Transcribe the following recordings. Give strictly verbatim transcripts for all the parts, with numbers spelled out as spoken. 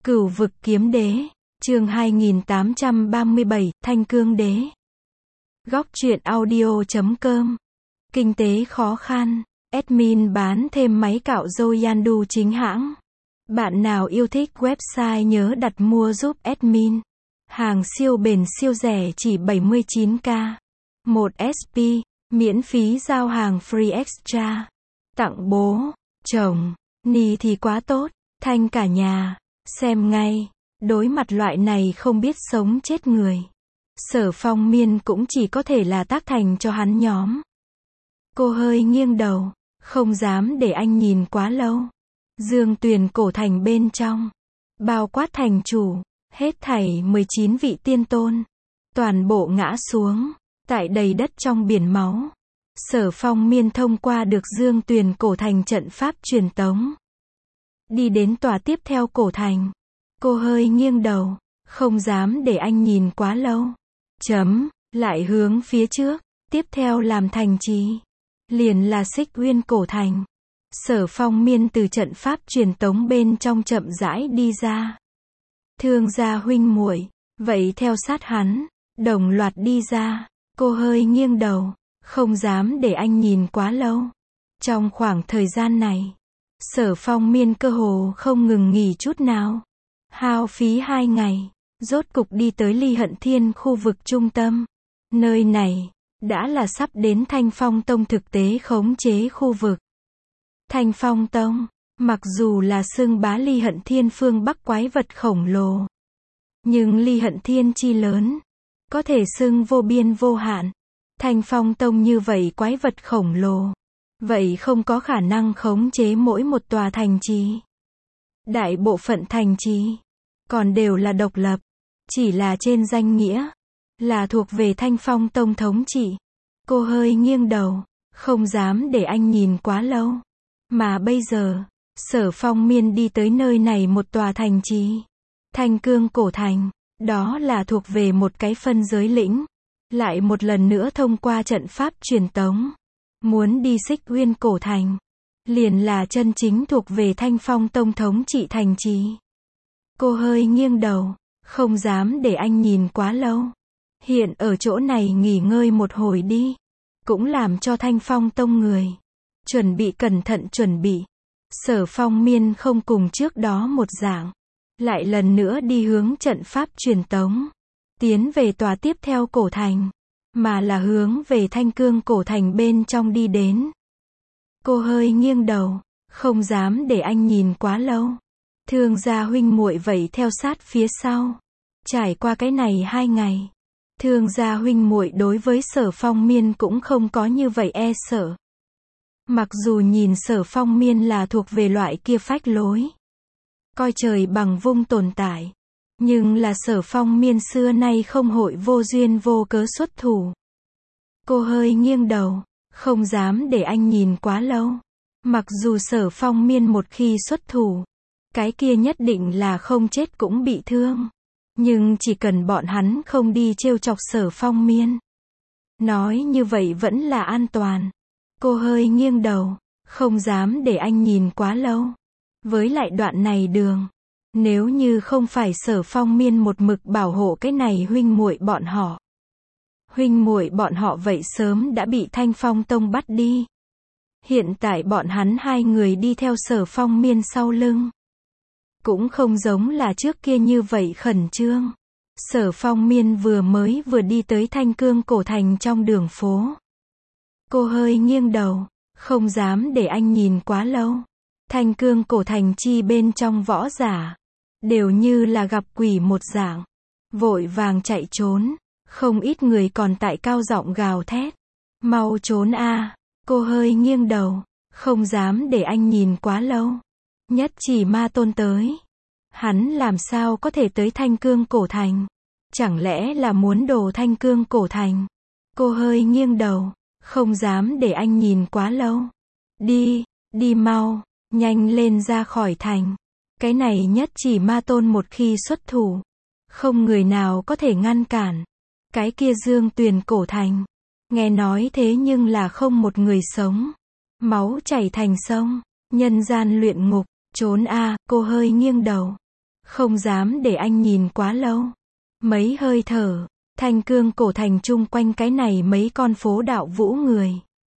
Cửu vực kiếm đế, chương hai nghìn tám trăm ba mươi bảy, Thanh Cương đế. Góc truyện audio chấm com. Kinh tế khó khăn, admin bán thêm máy cạo râu Yandu chính hãng. Bạn nào yêu thích website nhớ đặt mua giúp admin. Hàng siêu bền siêu rẻ chỉ bảy mươi chín k. một ét pê, miễn phí giao hàng free extra. Tặng bố, chồng, ni thì quá tốt, Thanh cả nhà. Xem ngay, đối mặt loại này không biết sống chết người. Sở Phong Miên cũng chỉ có thể là tác thành cho hắn nhóm. Cô hơi nghiêng đầu, không dám để anh nhìn quá lâu. Dương Tuyền cổ thành bên trong, bao quát thành chủ, hết thảy mười chín vị tiên tôn. Toàn bộ ngã xuống, tại đầy đất trong biển máu. Sở Phong Miên thông qua được Dương Tuyền cổ thành trận pháp truyền tống. Đi đến tòa tiếp theo cổ thành. Cô hơi nghiêng đầu, không dám để anh nhìn quá lâu. Chấm, lại hướng phía trước, tiếp theo làm thành trì. Liền là Xích Uyên cổ thành. Sở Phong Miên từ trận pháp truyền tống bên trong chậm rãi đi ra. Thương gia huynh muội, vậy theo sát hắn, đồng loạt đi ra. Cô hơi nghiêng đầu, không dám để anh nhìn quá lâu. Trong khoảng thời gian này, Sở Phong Miên cơ hồ không ngừng nghỉ chút nào. Hao phí hai ngày, rốt cục đi tới Ly Hận Thiên khu vực trung tâm. Nơi này, đã là sắp đến Thanh Phong Tông thực tế khống chế khu vực. Thanh Phong Tông, mặc dù là xưng bá Ly Hận Thiên phương Bắc quái vật khổng lồ. Nhưng Ly Hận Thiên chi lớn, có thể xưng vô biên vô hạn. Thanh Phong Tông như vậy quái vật khổng lồ. Vậy không có khả năng khống chế mỗi một tòa thành trì. Đại bộ phận thành trì, còn đều là độc lập. Chỉ là trên danh nghĩa, là thuộc về Thanh Phong Tông thống trị. Cô hơi nghiêng đầu, không dám để anh nhìn quá lâu. Mà bây giờ, Sở Phong Miên đi tới nơi này một tòa thành trì. Thanh Cương cổ thành, đó là thuộc về một cái phân giới lĩnh. Lại một lần nữa thông qua trận pháp truyền tống. Muốn đi Xích Uyên cổ thành, liền là chân chính thuộc về Thanh Phong Tông thống trị thành trì. Cô hơi nghiêng đầu, không dám để anh nhìn quá lâu. Hiện ở chỗ này nghỉ ngơi một hồi đi. Cũng làm cho Thanh Phong Tông người chuẩn bị cẩn thận chuẩn bị. Sở Phong Miên không cùng trước đó một dạng, lại lần nữa đi hướng trận pháp truyền tống, tiến về tòa tiếp theo cổ thành, mà là hướng về Thanh Cương cổ thành bên trong đi đến. Cô hơi nghiêng đầu, không dám để anh nhìn quá lâu. Thương gia huynh muội vậy theo sát phía sau. Trải qua cái này hai ngày, Thương gia huynh muội đối với Sở Phong Miên cũng không có như vậy e sợ. Mặc dù nhìn Sở Phong Miên là thuộc về loại kia phách lối, coi trời bằng vung tồn tại. Nhưng là Sở Phong Miên xưa nay không hội vô duyên vô cớ xuất thủ. Cô hơi nghiêng đầu, không dám để anh nhìn quá lâu. Mặc dù Sở Phong Miên một khi xuất thủ, cái kia nhất định là không chết cũng bị thương. Nhưng chỉ cần bọn hắn không đi trêu chọc Sở Phong Miên, nói như vậy vẫn là an toàn. Cô hơi nghiêng đầu, không dám để anh nhìn quá lâu. Với lại đoạn này đường, nếu như không phải Sở Phong Miên một mực bảo hộ cái này huynh muội bọn họ, huynh muội bọn họ vậy sớm đã bị Thanh Phong Tông bắt đi. Hiện tại bọn hắn hai người đi theo Sở Phong Miên sau lưng, cũng không giống là trước kia như vậy khẩn trương. Sở Phong Miên vừa mới vừa đi tới Thanh Cương cổ thành trong đường phố. Cô hơi nghiêng đầu, không dám để anh nhìn quá lâu. Thanh Cương cổ thành chi bên trong võ giả, đều như là gặp quỷ một dạng, vội vàng chạy trốn. Không ít người còn tại cao giọng gào thét, mau trốn a. Cô hơi nghiêng đầu, không dám để anh nhìn quá lâu. Nhất Chỉ Ma Tôn tới, hắn làm sao có thể tới Thanh Cương cổ thành? Chẳng lẽ là muốn đồ Thanh Cương cổ thành? Cô hơi nghiêng đầu, không dám để anh nhìn quá lâu. Đi, đi mau, nhanh lên ra khỏi thành. Cái này Nhất Chỉ Ma Tôn một khi xuất thủ, không người nào có thể ngăn cản. Cái kia Dương Tuyền cổ thành, nghe nói thế nhưng là không một người sống. Máu chảy thành sông, nhân gian luyện ngục, trốn a. Cô hơi nghiêng đầu, Không dám để anh nhìn quá lâu. Mấy hơi thở, thanh cương cổ thành chung quanh cái này mấy con phố đạo vũ người.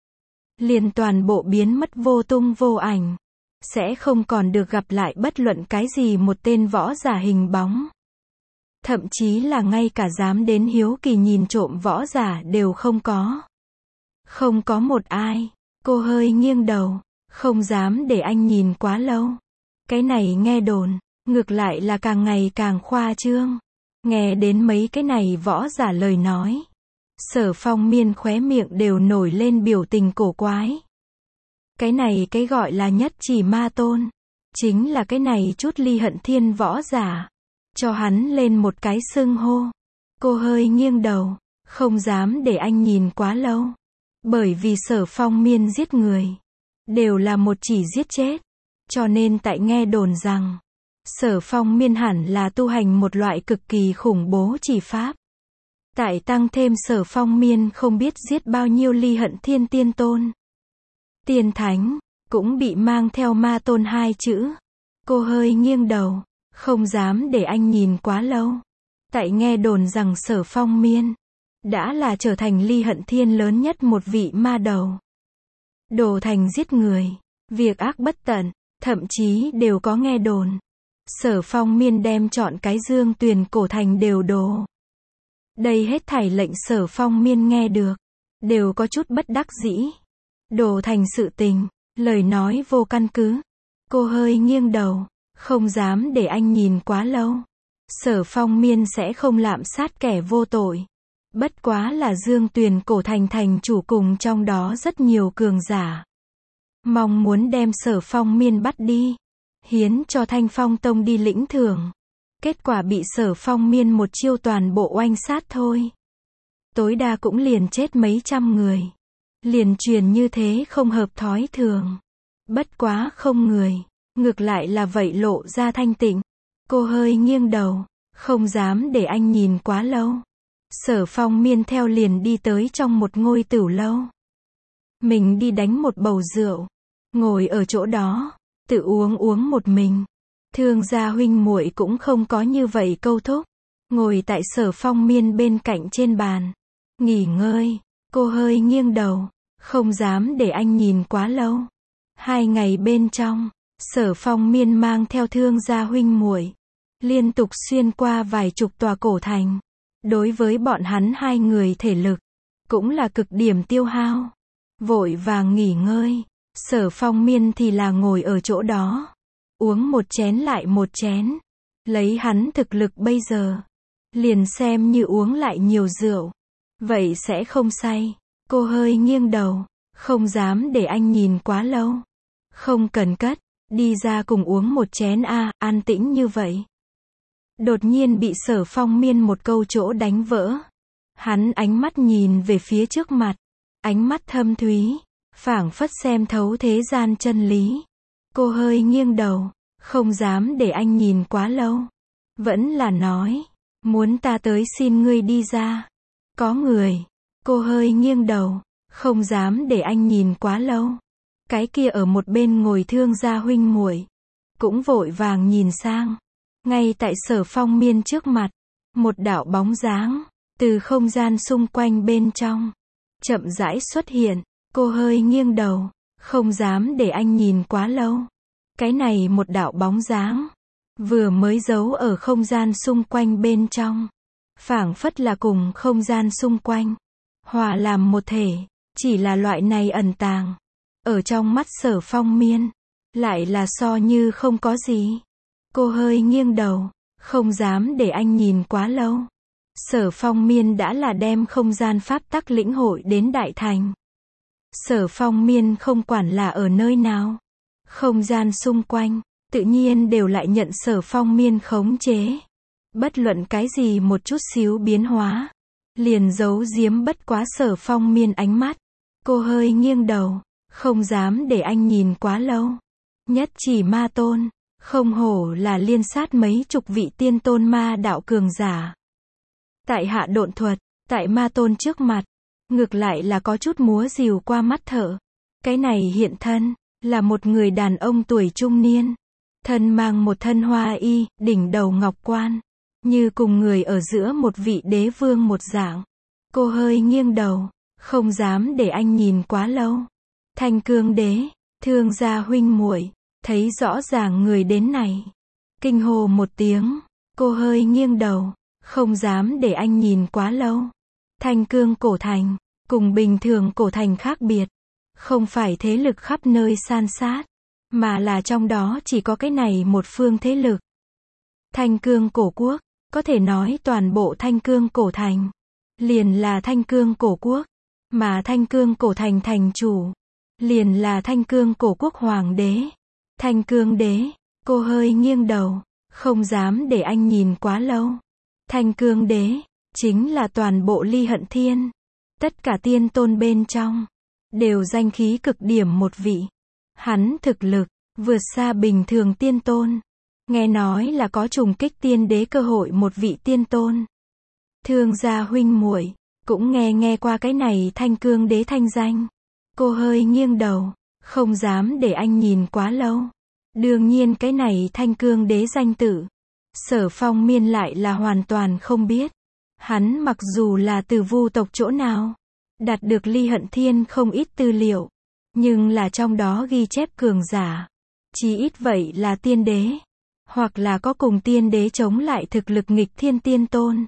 Liền toàn bộ biến mất vô tung vô ảnh. Sẽ không còn được gặp lại bất luận cái gì một tên võ giả hình bóng. Thậm chí là ngay cả dám đến hiếu kỳ nhìn trộm võ giả đều không có. Không có một ai. Cô hơi nghiêng đầu. Không dám để anh nhìn quá lâu. Cái này nghe đồn, ngược lại là càng ngày càng khoa trương. Nghe đến mấy cái này võ giả lời nói. Sở Phong Miên khóe miệng đều nổi lên biểu tình cổ quái. Cái này cái gọi là nhất chỉ ma tôn. Chính là cái này chút ly hận thiên võ giả. Cho hắn lên một cái xưng hô. Cô hơi nghiêng đầu. Không dám để anh nhìn quá lâu. Bởi vì Sở Phong Miên giết người. Đều là một chỉ giết chết. Cho nên tại nghe đồn rằng. Sở Phong Miên hẳn là tu hành một loại cực kỳ khủng bố chỉ pháp. Tại tăng thêm Sở Phong Miên không biết giết bao nhiêu ly hận thiên tiên tôn. Tiên thánh, cũng bị mang theo ma tôn hai chữ. Cô hơi nghiêng đầu, không dám để anh nhìn quá lâu. Tại nghe đồn rằng Sở Phong Miên đã là trở thành ly hận thiên lớn nhất một vị ma đầu. Đồ thành giết người, việc ác bất tận, thậm chí đều có nghe đồn. Sở Phong Miên đem chọn cái Dương Tuyền cổ thành đều đồ. Đây hết thảy lệnh Sở Phong Miên nghe được, đều có chút bất đắc dĩ. Đồ thành sự tình, lời nói vô căn cứ. Cô hơi nghiêng đầu, không dám để anh nhìn quá lâu. Sở Phong Miên sẽ không lạm sát kẻ vô tội. Bất quá là Dương Tuyền cổ thành thành chủ cùng trong đó rất nhiều cường giả. Mong muốn đem Sở Phong Miên bắt đi. Hiến cho Thanh Phong Tông đi lĩnh thưởng. Kết quả bị Sở Phong Miên một chiêu toàn bộ oanh sát thôi. Tối đa cũng liền chết mấy trăm người. Liền truyền như thế không hợp thói thường. Bất quá không người. Ngược lại là vậy lộ ra thanh tịnh. Cô hơi nghiêng đầu. Không dám để anh nhìn quá lâu. Sở Phong Miên theo liền đi tới trong một ngôi tửu lâu. Mình đi đánh một bầu rượu. Ngồi ở chỗ đó. Tự uống uống một mình. Thương gia huynh muội cũng không có như vậy câu thúc. Ngồi tại Sở Phong Miên bên cạnh trên bàn. Nghỉ ngơi. Cô hơi nghiêng đầu. Không dám để anh nhìn quá lâu. Hai ngày bên trong. Sở Phong Miên mang theo thương gia huynh muội. Liên tục xuyên qua vài chục tòa cổ thành. Đối với bọn hắn hai người thể lực. Cũng là cực điểm tiêu hao. Vội vàng nghỉ ngơi. Sở Phong Miên thì là ngồi ở chỗ đó. Uống một chén lại một chén. Lấy hắn thực lực bây giờ. Liền xem như uống lại nhiều rượu. Vậy sẽ không say. Cô hơi nghiêng đầu. Không dám để anh nhìn quá lâu. Không cần cất. Đi ra cùng uống một chén a à, an tĩnh như vậy. Đột nhiên bị Sở Phong Miên một câu chỗ đánh vỡ. Hắn ánh mắt nhìn về phía trước mặt. Ánh mắt thâm thúy. Phảng phất xem thấu thế gian chân lý. Cô hơi nghiêng đầu. Không dám để anh nhìn quá lâu. Vẫn là nói. Muốn ta tới xin ngươi đi ra. Có người. Cô hơi nghiêng đầu. Không dám để anh nhìn quá lâu. Cái kia ở một bên ngồi thương gia huynh muội. Cũng vội vàng nhìn sang. Ngay tại Sở Phong Miên trước mặt. Một đạo bóng dáng. Từ không gian xung quanh bên trong. Chậm rãi xuất hiện. Cô hơi nghiêng đầu. Không dám để anh nhìn quá lâu. Cái này một đạo bóng dáng. Vừa mới giấu ở không gian xung quanh bên trong. Phảng phất là cùng không gian xung quanh. Hòa làm một thể. Chỉ là loại này ẩn tàng. Ở trong mắt Sở Phong Miên. Lại là so như không có gì. Cô hơi nghiêng đầu. Không dám để anh nhìn quá lâu. Sở Phong Miên đã là đem không gian pháp tắc lĩnh hội đến đại thành. Sở Phong Miên không quản là ở nơi nào. Không gian xung quanh. Tự nhiên đều lại nhận Sở Phong Miên khống chế. Bất luận cái gì một chút xíu biến hóa. Liền giấu giếm bất quá Sở Phong Miên ánh mắt. Cô hơi nghiêng đầu. Không dám để anh nhìn quá lâu. Nhất chỉ ma tôn. Không hổ là liên sát mấy chục vị tiên tôn ma đạo cường giả. Tại hạ độn thuật. Tại ma tôn trước mặt. Ngược lại là có chút múa rìu qua mắt thở. Cái này hiện thân. Là một người đàn ông tuổi trung niên. Thân mang một thân hoa y, đỉnh đầu ngọc quan. Như cùng người ở giữa một vị đế vương một dạng. Cô hơi nghiêng đầu, không dám để anh nhìn quá lâu. Thanh Cương Đế, Thương gia huynh muội, thấy rõ ràng người đến này. Kinh hô một tiếng, cô hơi nghiêng đầu, không dám để anh nhìn quá lâu. Thanh Cương cổ thành, cùng bình thường cổ thành khác biệt. Không phải thế lực khắp nơi san sát, mà là trong đó chỉ có cái này một phương thế lực. Thanh Cương cổ quốc, có thể nói toàn bộ Thanh Cương cổ thành, liền là Thanh Cương cổ quốc, mà Thanh Cương cổ thành thành chủ, liền là Thanh Cương cổ quốc hoàng đế. Thanh Cương Đế, cô hơi nghiêng đầu, không dám để anh nhìn quá lâu. Thanh Cương Đế, chính là toàn bộ Ly Hận Thiên. Tất cả tiên tôn bên trong, đều danh khí cực điểm một vị. Hắn thực lực, vượt xa bình thường tiên tôn. Nghe nói là có trùng kích tiên đế cơ hội một vị tiên tôn. Thương gia huynh muội cũng nghe nghe qua cái này Thanh Cương Đế thanh danh. Cô hơi nghiêng đầu, không dám để anh nhìn quá lâu. Đương nhiên cái này Thanh Cương Đế danh tự, Sở Phong Miên lại là hoàn toàn không biết. Hắn mặc dù là từ Vu tộc chỗ nào, đạt được Ly Hận Thiên không ít tư liệu, nhưng là trong đó ghi chép cường giả, chí ít vậy là tiên đế, hoặc là có cùng tiên đế chống lại thực lực nghịch thiên tiên tôn.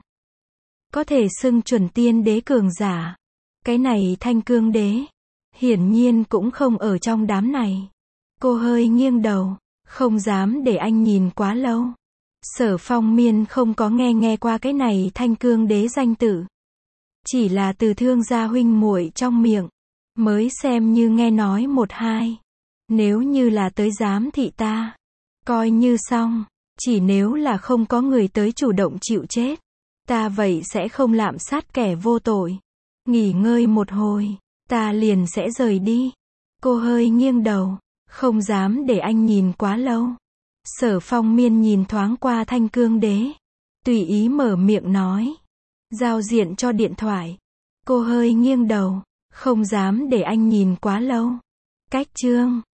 Có thể xưng chuẩn tiên đế cường giả. Cái này Thanh Cương Đế, hiển nhiên cũng không ở trong đám này. Cô hơi nghiêng đầu, không dám để anh nhìn quá lâu. Sở Phong Miên không có nghe nghe qua cái này Thanh Cương Đế danh tự. Chỉ là từ thương gia huynh muội trong miệng, mới xem như nghe nói một hai. Nếu như là tới giám thị ta, coi như xong. Chỉ nếu là không có người tới chủ động chịu chết, ta vậy sẽ không lạm sát kẻ vô tội. Nghỉ ngơi một hồi, ta liền sẽ rời đi. Cô hơi nghiêng đầu, không dám để anh nhìn quá lâu. Sở Phong Miên nhìn thoáng qua Thanh Cương Đế, tùy ý mở miệng nói. Giao diện cho điện thoại. Cô hơi nghiêng đầu, không dám để anh nhìn quá lâu. Cách chương